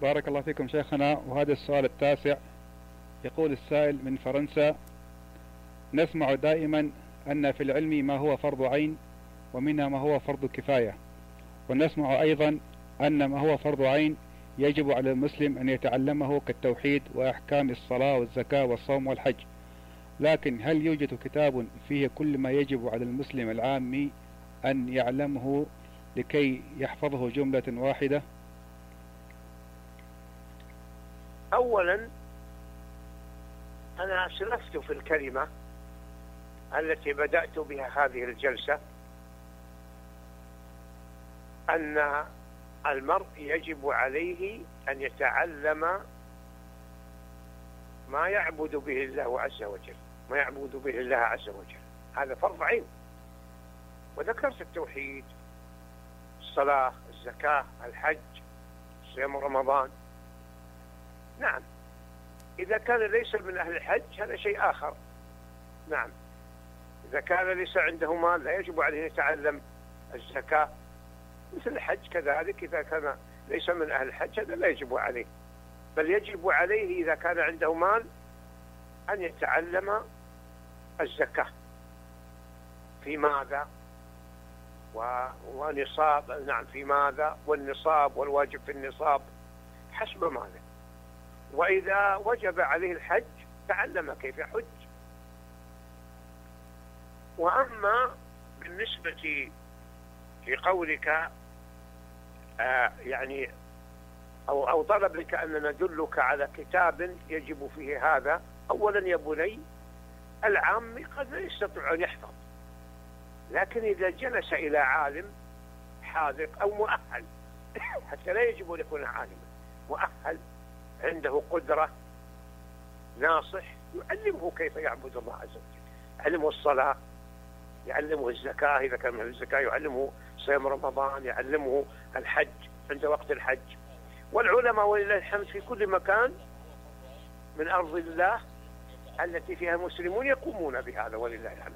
بارك الله فيكم شيخنا. وهذا السؤال التاسع، يقول السائل من فرنسا: نسمع دائما أن في العلم ما هو فرض عين ومنها ما هو فرض كفاية، ونسمع أيضا أن ما هو فرض عين يجب على المسلم أن يتعلمه كالتوحيد وأحكام الصلاة والزكاة والصوم والحج، لكن هل يوجد كتاب فيه كل ما يجب على المسلم العامي أن يعلمه لكي يحفظه جملة واحدة؟ أولا أنا أسلفت في الكلمة التي بدأت بها هذه الجلسة أن المرء يجب عليه أن يتعلم ما يعبد به الله عز وجل، ما يعبد به الله عز وجل، هذا فرض عين. وذكرت التوحيد، الصلاة، الزكاة، الحج، صيام رمضان. نعم، إذا كان ليس من أهل الحج هذا شيء آخر. نعم، إذا كان ليس عنده مال لا يجب عليه أن يتعلم الزكاة، مثل الحج كذلك. إذا كان ليس من أهل الحج هذا لا يجب عليه، بل يجب عليه إذا كان عنده مال أن يتعلم الزكاة في ماذا ونصاب. نعم، في ماذا والنصاب والواجب في النصاب حسب ماذا. وإذا وجب عليه الحج تعلم كيف يحج. وأما بالنسبة لقولك يعني أو طلبك أن ندلك على كتاب يجب فيه هذا، أولا يا بني العام قد لا يستطيع أن يحفظ، لكن إذا جلس إلى عالم حاذق أو مؤهل، حتى لا يجب أن يكون عالما، مؤهل عنده قدرة، ناصح، يعلمه كيف يعبد الله عز وجل، يعلمه الصلاة، يعلمه الزكاة إذا كان من الزكاة، يعلمه صيام رمضان، يعلمه الحج عند وقت الحج. والعلماء ولله الحمد في كل مكان من أرض الله التي فيها مسلمون يقومون بهذا ولله الحمد.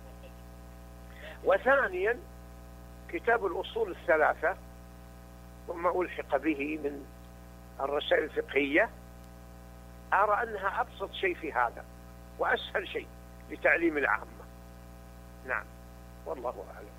وثانيا كتاب الأصول الثلاثة وما ألحق به من الرسائل الفقهية، أرى أنها أبسط شيء في هذا وأسهل شيء لتعليم العامة. نعم، والله أعلم.